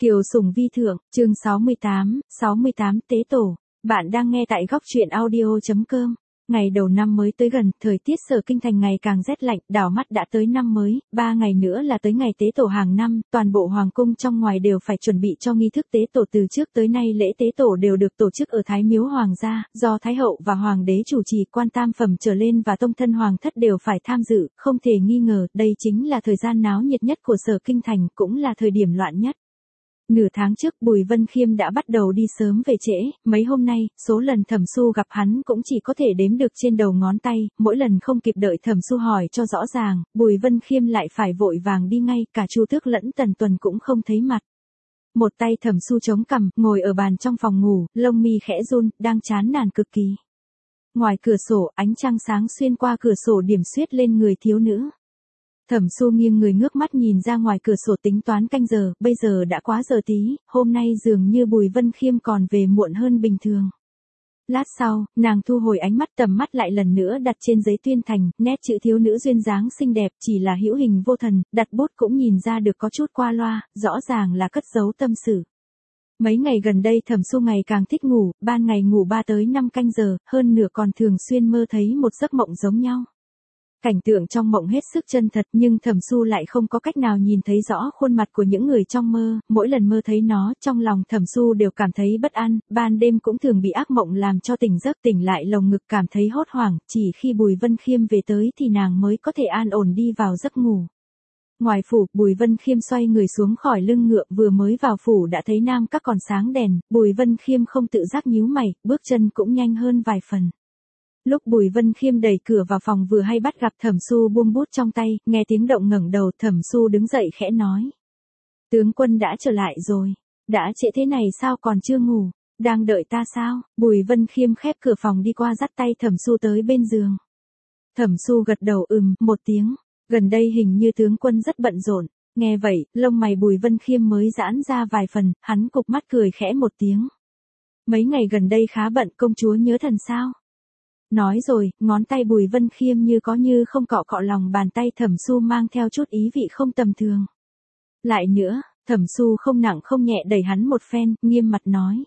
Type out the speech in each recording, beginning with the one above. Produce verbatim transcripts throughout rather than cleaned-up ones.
Kiều Sùng Vi Thượng, chương sáu mươi tám, sáu mươi tám Tế Tổ. Bạn đang nghe tại góc truyện audio chấm com. Ngày đầu năm mới tới gần, thời tiết Sở Kinh Thành ngày càng rét lạnh, đảo mắt đã tới năm mới, ba ngày nữa là tới ngày Tế Tổ hàng năm, toàn bộ hoàng cung trong ngoài đều phải chuẩn bị cho nghi thức Tế Tổ. Từ trước tới nay lễ Tế Tổ đều được tổ chức ở Thái Miếu Hoàng gia, do Thái hậu và Hoàng đế chủ trì, quan tam phẩm trở lên và tông thân hoàng thất đều phải tham dự, không thể nghi ngờ, đây chính là thời gian náo nhiệt nhất của Sở Kinh Thành, cũng là thời điểm loạn nhất. Nửa tháng trước Bùi Vân Khiêm đã bắt đầu đi sớm về trễ, mấy hôm nay, số lần Thẩm Xu gặp hắn cũng chỉ có thể đếm được trên đầu ngón tay, mỗi lần không kịp đợi Thẩm Xu hỏi cho rõ ràng, Bùi Vân Khiêm lại phải vội vàng đi ngay, cả Chu Tước lẫn Tần Tuần cũng không thấy mặt. Một tay Thẩm Xu chống cằm, ngồi ở bàn trong phòng ngủ, lông mi khẽ run, đang chán nản cực kỳ. Ngoài cửa sổ, ánh trăng sáng xuyên qua cửa sổ điểm xuyết lên người thiếu nữ. Thẩm Xu nghiêng người ngước mắt nhìn ra ngoài cửa sổ tính toán canh giờ, bây giờ đã quá giờ tí, hôm nay dường như Bùi Vân Khiêm còn về muộn hơn bình thường. Lát sau, nàng thu hồi ánh mắt, tầm mắt lại lần nữa đặt trên giấy tuyên thành, nét chữ thiếu nữ duyên dáng xinh đẹp, chỉ là hữu hình vô thần, đặt bút cũng nhìn ra được có chút qua loa, rõ ràng là cất giấu tâm sự. Mấy ngày gần đây Thẩm Xu ngày càng thích ngủ, ban ngày ngủ ba tới năm canh giờ, hơn nửa còn thường xuyên mơ thấy một giấc mộng giống nhau. Cảnh tượng trong mộng hết sức chân thật, nhưng Thẩm Xu lại không có cách nào nhìn thấy rõ khuôn mặt của những người trong mơ, mỗi lần mơ thấy nó, trong lòng Thẩm Xu đều cảm thấy bất an, ban đêm cũng thường bị ác mộng làm cho tỉnh giấc, tỉnh lại lồng ngực cảm thấy hốt hoảng, chỉ khi Bùi Vân Khiêm về tới thì nàng mới có thể an ổn đi vào giấc ngủ. Ngoài phủ, Bùi Vân Khiêm xoay người xuống khỏi lưng ngựa, vừa mới vào phủ đã thấy Nam Các còn sáng đèn, Bùi Vân Khiêm không tự giác nhíu mày, bước chân cũng nhanh hơn vài phần. Lúc Bùi Vân Khiêm đẩy cửa vào phòng vừa hay bắt gặp Thẩm Xu buông bút trong tay, nghe tiếng động ngẩng đầu, Thẩm Xu đứng dậy khẽ nói. Tướng quân đã trở lại rồi, đã trễ thế này sao còn chưa ngủ, đang đợi ta sao? Bùi Vân Khiêm khép cửa phòng đi qua dắt tay Thẩm Xu tới bên giường. Thẩm Xu gật đầu ừm, một tiếng, gần đây hình như tướng quân rất bận rộn, nghe vậy, lông mày Bùi Vân Khiêm mới giãn ra vài phần, hắn cụp mắt cười khẽ một tiếng. Mấy ngày gần đây khá bận, công chúa nhớ thần sao? Nói rồi, ngón tay Bùi Vân Khiêm như có như không cọ cọ lòng bàn tay Thẩm Xu mang theo chút ý vị không tầm thường. Lại nữa, Thẩm Xu không nặng không nhẹ đẩy hắn một phen, nghiêm mặt nói.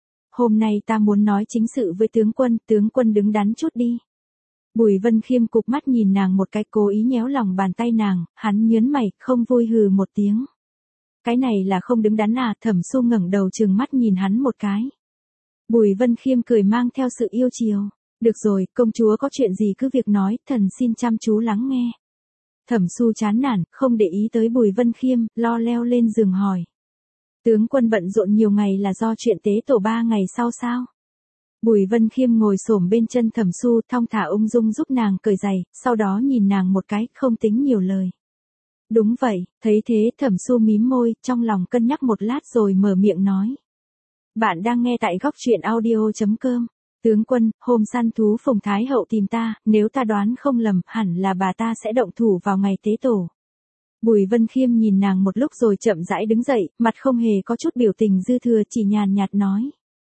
Hôm nay ta muốn nói chính sự với tướng quân, tướng quân đứng đắn chút đi. Bùi Vân Khiêm cụp mắt nhìn nàng một cái, cố ý nhéo lòng bàn tay nàng, hắn nhớn mày, không vui hừ một tiếng. Cái này là không đứng đắn à? Thẩm Xu ngẩng đầu trừng mắt nhìn hắn một cái. Bùi Vân Khiêm cười mang theo sự yêu chiều. Được rồi, công chúa có chuyện gì cứ việc nói, thần xin chăm chú lắng nghe. Thẩm Xu chán nản, không để ý tới Bùi Vân Khiêm, lo leo lên giường hỏi. Tướng quân bận rộn nhiều ngày là do chuyện Tế Tổ ba ngày sau sao? Bùi Vân Khiêm ngồi xổm bên chân Thẩm Xu, thong thả ung dung giúp nàng cởi giày, sau đó nhìn nàng một cái, không tính nhiều lời. Đúng vậy, thấy thế Thẩm Xu mím môi, trong lòng cân nhắc một lát rồi mở miệng nói. Bạn đang nghe tại góc truyện audio chấm com. Tướng quân, hôm săn thú Phùng Thái hậu tìm ta, nếu ta đoán không lầm, hẳn là bà ta sẽ động thủ vào ngày Tế Tổ. Bùi Vân Khiêm nhìn nàng một lúc rồi chậm rãi đứng dậy, mặt không hề có chút biểu tình dư thừa, chỉ nhàn nhạt nói.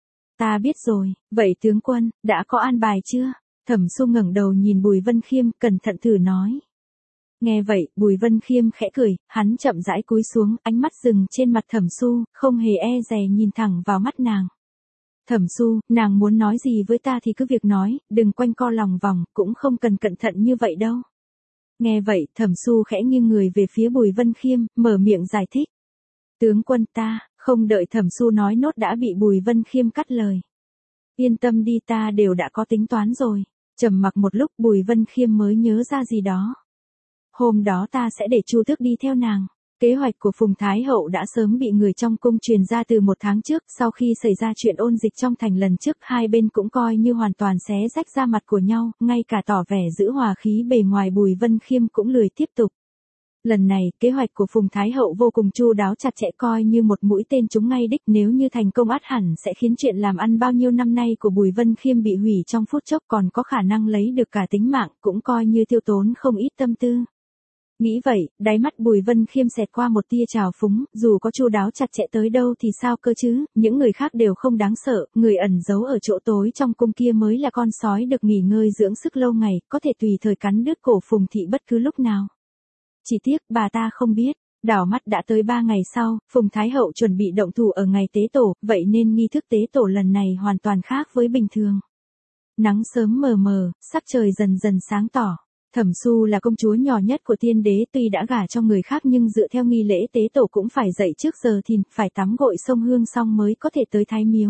Ta biết rồi, vậy tướng quân, đã có an bài chưa? Thẩm Xu ngẩng đầu nhìn Bùi Vân Khiêm, cẩn thận thử nói. Nghe vậy, Bùi Vân Khiêm khẽ cười, hắn chậm rãi cúi xuống, ánh mắt dừng trên mặt Thẩm Xu, không hề e dè nhìn thẳng vào mắt nàng. Thẩm Xu, nàng muốn nói gì với ta thì cứ việc nói, đừng quanh co lòng vòng, cũng không cần cẩn thận như vậy đâu. Nghe vậy, Thẩm Xu khẽ nghiêng người về phía Bùi Vân Khiêm, mở miệng giải thích. Tướng quân ta, không đợi Thẩm Xu nói nốt đã bị Bùi Vân Khiêm cắt lời. Yên tâm đi, ta đều đã có tính toán rồi. Trầm mặc một lúc Bùi Vân Khiêm mới nhớ ra gì đó. Hôm đó ta sẽ để Chu Tước đi theo nàng. Kế hoạch của Phùng Thái hậu đã sớm bị người trong cung truyền ra từ một tháng trước, sau khi xảy ra chuyện ôn dịch trong thành lần trước, hai bên cũng coi như hoàn toàn xé rách da mặt của nhau, ngay cả tỏ vẻ giữ hòa khí bề ngoài Bùi Vân Khiêm cũng lười tiếp tục. Lần này, kế hoạch của Phùng Thái hậu vô cùng chu đáo chặt chẽ, coi như một mũi tên trúng ngay đích, nếu như thành công ắt hẳn sẽ khiến chuyện làm ăn bao nhiêu năm nay của Bùi Vân Khiêm bị hủy trong phút chốc, còn có khả năng lấy được cả tính mạng, cũng coi như tiêu tốn không ít tâm tư. Nghĩ vậy, đáy mắt Bùi Vân Khiêm xẹt qua một tia trào phúng, dù có chu đáo chặt chẽ tới đâu thì sao cơ chứ, những người khác đều không đáng sợ, người ẩn giấu ở chỗ tối trong cung kia mới là con sói được nghỉ ngơi dưỡng sức lâu ngày, có thể tùy thời cắn đứt cổ Phùng thị bất cứ lúc nào. Chỉ tiếc bà ta không biết, Đảo mắt đã tới ba ngày sau, Phùng Thái Hậu chuẩn bị động thủ ở ngày tế tổ, vậy nên nghi thức tế tổ lần này hoàn toàn khác với bình thường. Nắng sớm mờ mờ, sắc trời dần dần sáng tỏ. Thẩm Xu là công chúa nhỏ nhất của tiên đế, tuy đã gả cho người khác nhưng dựa theo nghi lễ tế tổ cũng phải dậy trước giờ thìn, phải tắm gội sông Hương xong mới có thể tới Thái Miếu.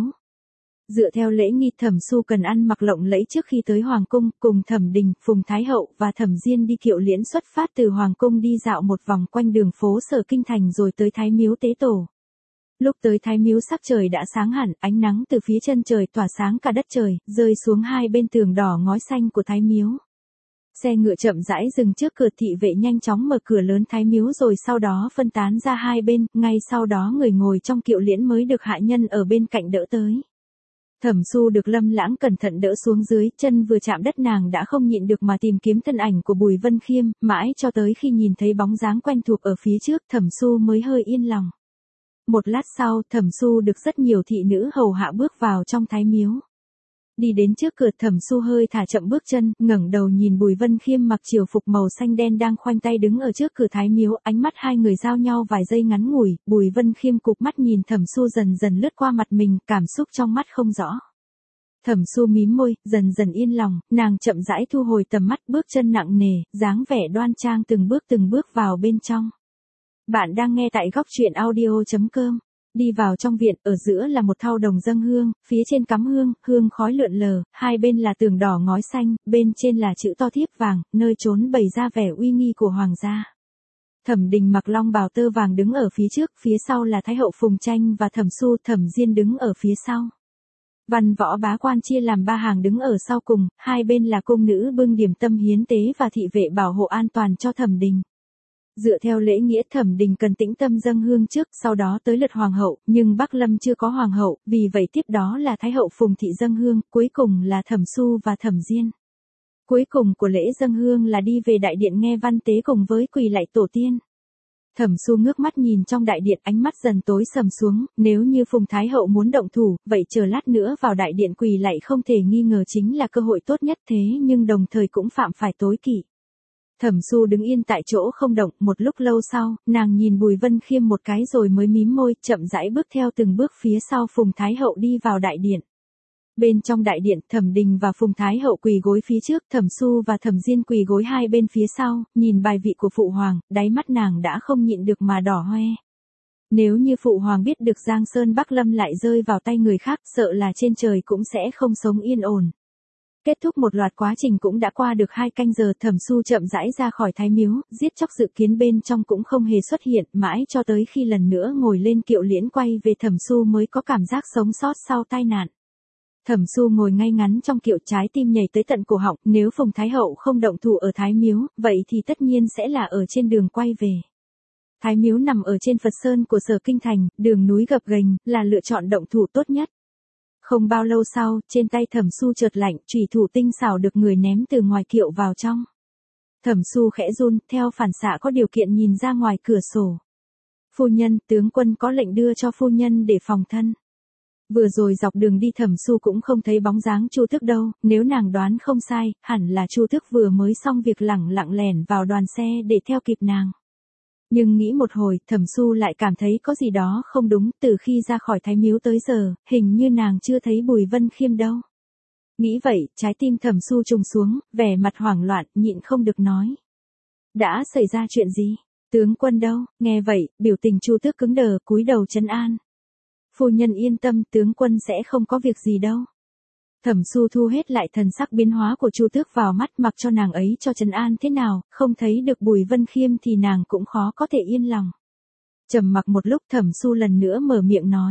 Dựa theo lễ nghi, Thẩm Xu cần ăn mặc lộng lẫy trước khi tới Hoàng cung, cùng Thẩm Đình, Phùng Thái Hậu và Thẩm Diên đi kiệu liễn xuất phát từ Hoàng cung đi dạo một vòng quanh đường phố Sở Kinh Thành rồi tới Thái Miếu tế tổ. Lúc tới Thái Miếu sắc trời đã sáng hẳn, ánh nắng từ phía chân trời tỏa sáng cả đất trời, rơi xuống hai bên tường đỏ ngói xanh của Thái Miếu. Xe ngựa chậm rãi dừng trước cửa, thị vệ nhanh chóng mở cửa lớn Thái Miếu rồi sau đó phân tán ra hai bên, ngay sau đó người ngồi trong kiệu liễn mới được hạ nhân ở bên cạnh đỡ tới. Thẩm Xu được Lâm Lãng cẩn thận đỡ xuống dưới, chân vừa chạm đất nàng đã không nhịn được mà tìm kiếm thân ảnh của Bùi Vân Khiêm, mãi cho tới khi nhìn thấy bóng dáng quen thuộc ở phía trước, Thẩm Xu mới hơi yên lòng. Một lát sau, Thẩm Xu được rất nhiều thị nữ hầu hạ bước vào trong Thái Miếu. Đi đến trước cửa, Thẩm Xu hơi thả chậm bước chân, ngẩng đầu nhìn Bùi Vân Khiêm mặc triều phục màu xanh đen đang khoanh tay đứng ở trước cửa Thái Miếu, ánh mắt hai người giao nhau vài giây ngắn ngủi, Bùi Vân Khiêm cụp mắt nhìn Thẩm Xu dần dần lướt qua mặt mình, cảm xúc trong mắt không rõ. Thẩm Xu mím môi, dần dần yên lòng, nàng chậm rãi thu hồi tầm mắt, bước chân nặng nề, dáng vẻ đoan trang từng bước từng bước vào bên trong. Bạn đang nghe tại góc truyện audio chấm com. Đi vào trong viện, ở giữa là một thau đồng dâng hương, phía trên cắm hương, hương khói lượn lờ, hai bên là tường đỏ ngói xanh, bên trên là chữ to thiếp vàng, nơi trốn bày ra vẻ uy nghi của hoàng gia. Thẩm Đình mặc long bào tơ vàng đứng ở phía trước, phía sau là Thái Hậu Phùng Tranh và Thẩm Xu, Thẩm Diên đứng ở phía sau. Văn võ bá quan chia làm ba hàng đứng ở sau cùng, hai bên là cung nữ bưng điểm tâm hiến tế và thị vệ bảo hộ an toàn cho Thẩm Đình. Dựa theo lễ nghĩa, Thẩm Đình cần tĩnh tâm dâng hương trước, sau đó tới lượt hoàng hậu, nhưng Bắc Lâm chưa có hoàng hậu, vì vậy tiếp đó là Thái Hậu Phùng thị dâng hương, cuối cùng là Thẩm Xu và Thẩm Diên. Cuối cùng của lễ dâng hương là đi về đại điện nghe văn tế cùng với quỳ lạy tổ tiên. Thẩm Xu ngước mắt nhìn trong đại điện, ánh mắt dần tối sầm xuống, nếu như Phùng Thái Hậu muốn động thủ, vậy chờ lát nữa vào đại điện quỳ lạy không thể nghi ngờ chính là cơ hội tốt nhất, thế nhưng đồng thời cũng phạm phải tối kỵ. Thẩm Xu đứng yên tại chỗ không động, một lúc lâu sau, nàng nhìn Bùi Vân Khiêm một cái rồi mới mím môi, chậm rãi bước theo từng bước phía sau Phùng Thái Hậu đi vào đại điện. Bên trong đại điện, Thẩm Đình và Phùng Thái Hậu quỳ gối phía trước, Thẩm Xu và Thẩm Diên quỳ gối hai bên phía sau, nhìn bài vị của Phụ Hoàng, đáy mắt nàng đã không nhịn được mà đỏ hoe. Nếu như Phụ Hoàng biết được Giang Sơn Bắc Lâm lại rơi vào tay người khác, sợ là trên trời cũng sẽ không sống yên ổn. Kết thúc một loạt quá trình cũng đã qua được hai canh giờ, Thẩm Xu chậm rãi ra khỏi Thái Miếu, giết chóc dự kiến bên trong cũng không hề xuất hiện, mãi cho tới khi lần nữa ngồi lên kiệu liễn quay về Thẩm Xu mới có cảm giác sống sót sau tai nạn. Thẩm Xu ngồi ngay ngắn trong kiệu, trái tim nhảy tới tận cổ họng, nếu Phùng Thái Hậu không động thủ ở Thái Miếu, vậy thì tất nhiên sẽ là ở trên đường quay về. Thái Miếu nằm ở trên Phật Sơn của Sở Kinh Thành, đường núi gập ghềnh, là lựa chọn động thủ tốt nhất. Không bao lâu sau, trên tay Thẩm Xu chợt lạnh, chủy thủ tinh xảo được người ném từ ngoài kiệu vào trong. Thẩm Xu khẽ run, theo phản xạ có điều kiện nhìn ra ngoài cửa sổ. Phu nhân, tướng quân có lệnh đưa cho phu nhân để phòng thân. Vừa rồi dọc đường đi Thẩm Xu cũng không thấy bóng dáng Chu Tước đâu, nếu nàng đoán không sai, hẳn là Chu Tước vừa mới xong việc lẳng lặng lẻn vào đoàn xe để theo kịp nàng. Nhưng nghĩ một hồi, Thẩm Xu lại cảm thấy có gì đó không đúng, từ khi ra khỏi Thái Miếu tới giờ, hình như nàng chưa thấy Bùi Vân Khiêm đâu. Nghĩ vậy, trái tim Thẩm Xu trùng xuống, vẻ mặt hoảng loạn, nhịn không được nói. Đã xảy ra chuyện gì? Tướng quân đâu? Nghe vậy, biểu tình Chu Tước cứng đờ, cúi đầu trấn an. Phu nhân yên tâm, tướng quân sẽ không có việc gì đâu. Thẩm Xu thu hết lại thần sắc biến hóa của Chu Tước vào mắt, mặc cho nàng ấy cho trấn an thế nào, không thấy được Bùi Vân Khiêm thì nàng cũng khó có thể yên lòng. Trầm mặc một lúc, Thẩm Xu lần nữa mở miệng nói.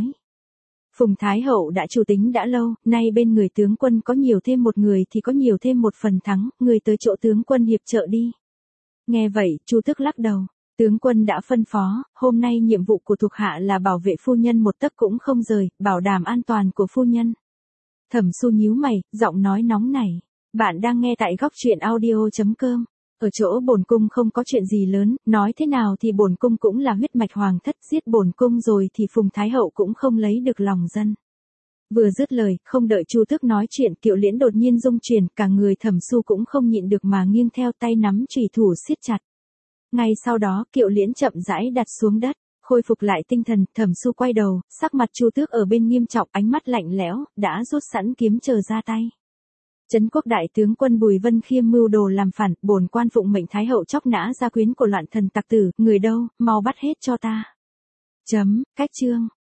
Phùng Thái Hậu đã chủ tính đã lâu, nay bên người tướng quân có nhiều thêm một người thì có nhiều thêm một phần thắng, người tới chỗ tướng quân hiệp trợ đi. Nghe vậy, Chu Tước lắc đầu. Tướng quân đã phân phó, hôm nay nhiệm vụ của thuộc hạ là bảo vệ phu nhân một tấc cũng không rời, bảo đảm an toàn của phu nhân. Thẩm Xu nhíu mày, giọng nói nóng nảy. Bạn đang nghe tại góc truyện audio chấm com. Ở chỗ bổn cung không có chuyện gì lớn, nói thế nào thì bổn cung cũng là huyết mạch hoàng thất, giết bổn cung rồi thì Phùng Thái Hậu cũng không lấy được lòng dân. Vừa dứt lời, không đợi Chu Tước nói chuyện, kiệu liễn đột nhiên rung chuyển, cả người Thẩm Xu cũng không nhịn được mà nghiêng theo, tay nắm chủy thủ siết chặt. Ngay sau đó, Kiệu Liễn chậm rãi đặt xuống đất, khôi phục lại tinh thần, Thẩm Xu quay đầu, sắc mặt Chu Tước ở bên nghiêm trọng, ánh mắt lạnh lẽo, đã rút sẵn kiếm chờ ra tay. Trấn quốc đại tướng quân Bùi Vân Khiêm mưu đồ làm phản, bổn quan phụng mệnh Thái hậu chóc nã gia quyến của loạn thần tặc tử, người đâu, mau bắt hết cho ta. Chấm, cách chương.